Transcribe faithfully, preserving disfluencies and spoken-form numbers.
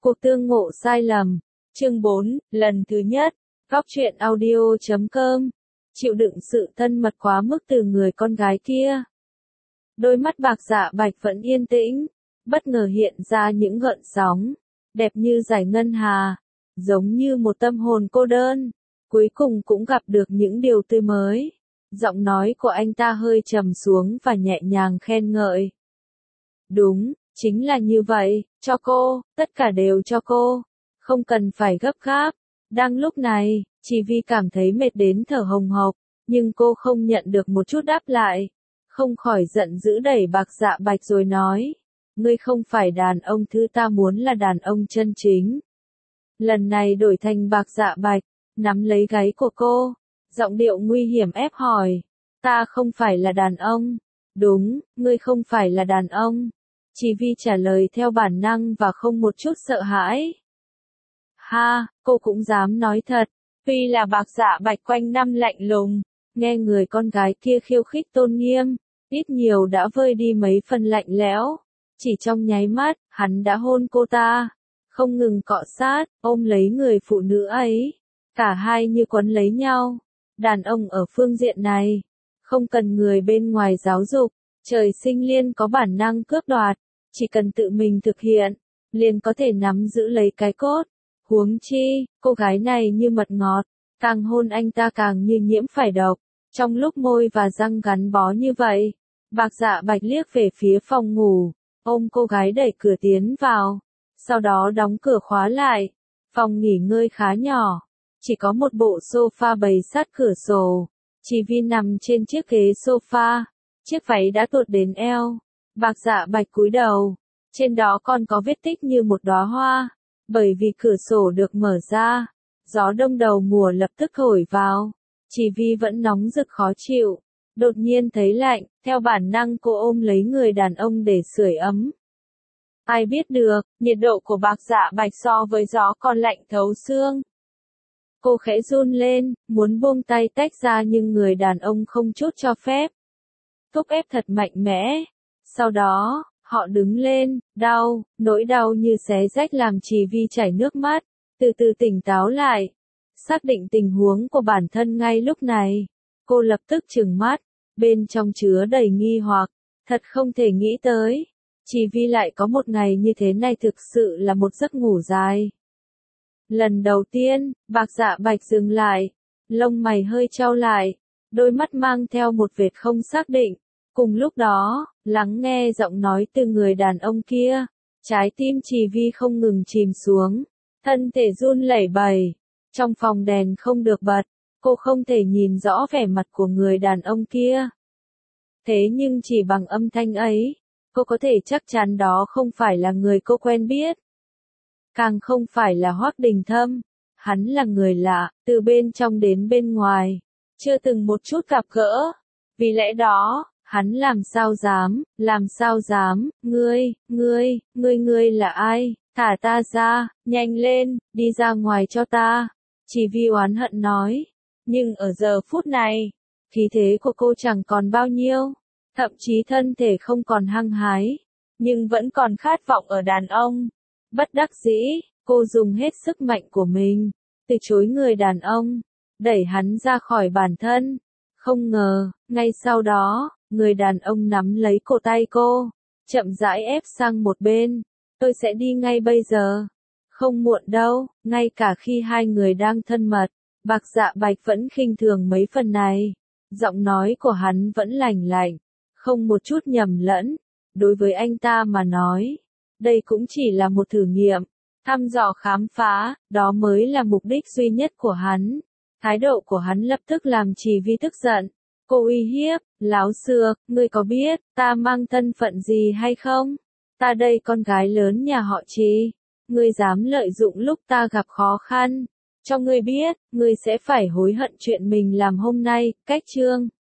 Cuộc tương ngộ sai lầm. Chương bốn, lần thứ nhất. Góc truyện audio chấm com. Chịu đựng sự thân mật quá mức từ người con gái kia. Đôi mắt bạc dạ bạch vẫn yên tĩnh, bất ngờ hiện ra những gợn sóng, đẹp như dải ngân hà, giống như một tâm hồn cô đơn, cuối cùng cũng gặp được những điều tươi mới. Giọng nói của anh ta hơi trầm xuống và nhẹ nhàng khen ngợi. Đúng, chính là như vậy, cho cô, tất cả đều cho cô, không cần phải gấp gáp. Đang lúc này, chỉ vì cảm thấy mệt đến thở hồng hộc, nhưng cô không nhận được một chút đáp lại, không khỏi giận dữ đẩy bạc dạ bạch rồi nói, ngươi không phải đàn ông thứ ta muốn là đàn ông chân chính. Lần này đổi thành bạc dạ bạch, nắm lấy gáy của cô, giọng điệu nguy hiểm ép hỏi, ta không phải là đàn ông. Đúng, ngươi không phải là đàn ông. Chỉ vì trả lời theo bản năng và không một chút sợ hãi. Ha, cô cũng dám nói thật. Tuy là bạc dạ bạch quanh năm lạnh lùng, nghe người con gái kia khiêu khích tôn nghiêm, ít nhiều đã vơi đi mấy phần lạnh lẽo. Chỉ trong nháy mắt, hắn đã hôn cô ta, không ngừng cọ sát, ôm lấy người phụ nữ ấy. Cả hai như quấn lấy nhau. Đàn ông ở phương diện này, không cần người bên ngoài giáo dục, trời sinh liên có bản năng cướp đoạt, chỉ cần tự mình thực hiện, liền có thể nắm giữ lấy cái cốt. Huống chi, cô gái này như mật ngọt, càng hôn anh ta càng như nhiễm phải độc. Trong lúc môi và răng gắn bó như vậy, bạc dạ bạch liếc về phía phòng ngủ, ôm cô gái đẩy cửa tiến vào, sau đó đóng cửa khóa lại. Phòng nghỉ ngơi khá nhỏ, chỉ có một bộ sofa bày sát cửa sổ, chỉ vì nằm trên chiếc ghế sofa, chiếc váy đã tuột đến eo. Bạc dạ bạch cúi đầu, trên đó còn có vết tích như một đóa hoa, bởi vì cửa sổ được mở ra, gió đông đầu mùa lập tức thổi vào, chỉ vì vẫn nóng rực khó chịu, đột nhiên thấy lạnh, theo bản năng cô ôm lấy người đàn ông để sưởi ấm. Ai biết được, nhiệt độ của bạc dạ bạch so với gió còn lạnh thấu xương. Cô khẽ run lên, muốn buông tay tách ra nhưng người đàn ông không chút cho phép. Thúc ép thật mạnh mẽ. Sau đó, họ đứng lên, đau, nỗi đau như xé rách làm Trì Vi chảy nước mắt, từ từ tỉnh táo lại. Xác định tình huống của bản thân ngay lúc này, cô lập tức trừng mắt, bên trong chứa đầy nghi hoặc, thật không thể nghĩ tới. Trì Vi lại có một ngày như thế này thực sự là một giấc ngủ dài. Lần đầu tiên, bạc dạ bạch dừng lại, lông mày hơi chau lại, đôi mắt mang theo một vệt không xác định. Cùng lúc đó, lắng nghe giọng nói từ người đàn ông kia, trái tim Trì Vi không ngừng chìm xuống, thân thể run lẩy bẩy. Trong phòng đèn không được bật, cô không thể nhìn rõ vẻ mặt của người đàn ông kia. Thế nhưng chỉ bằng âm thanh ấy, cô có thể chắc chắn đó không phải là người cô quen biết. Càng không phải là Hoắc Đình Thâm, hắn là người lạ, từ bên trong đến bên ngoài, chưa từng một chút gặp gỡ. Vì lẽ đó, hắn làm sao dám, làm sao dám, ngươi, ngươi, ngươi ngươi là ai, thả ta ra, nhanh lên, đi ra ngoài cho ta. Chỉ vì oán hận nói, nhưng ở giờ phút này, khí thế của cô chẳng còn bao nhiêu, thậm chí thân thể không còn hăng hái, nhưng vẫn còn khát vọng ở đàn ông. Bất đắc dĩ, cô dùng hết sức mạnh của mình, từ chối người đàn ông, đẩy hắn ra khỏi bản thân. Không ngờ, ngay sau đó, người đàn ông nắm lấy cổ tay cô, chậm rãi ép sang một bên. Tôi sẽ đi ngay bây giờ. Không muộn đâu, ngay cả khi hai người đang thân mật, bạc dạ bạch vẫn khinh thường mấy phần này. Giọng nói của hắn vẫn lành lạnh, không một chút nhầm lẫn. Đối với anh ta mà nói, đây cũng chỉ là một thử nghiệm, thăm dò khám phá, đó mới là mục đích duy nhất của hắn. Thái độ của hắn lập tức làm Trì Vi tức giận. Cô uy hiếp, láo xược, ngươi có biết, ta mang thân phận gì hay không? Ta đây con gái lớn nhà họ Trì. Ngươi dám lợi dụng lúc ta gặp khó khăn. Cho ngươi biết, ngươi sẽ phải hối hận chuyện mình làm hôm nay. Cách chương.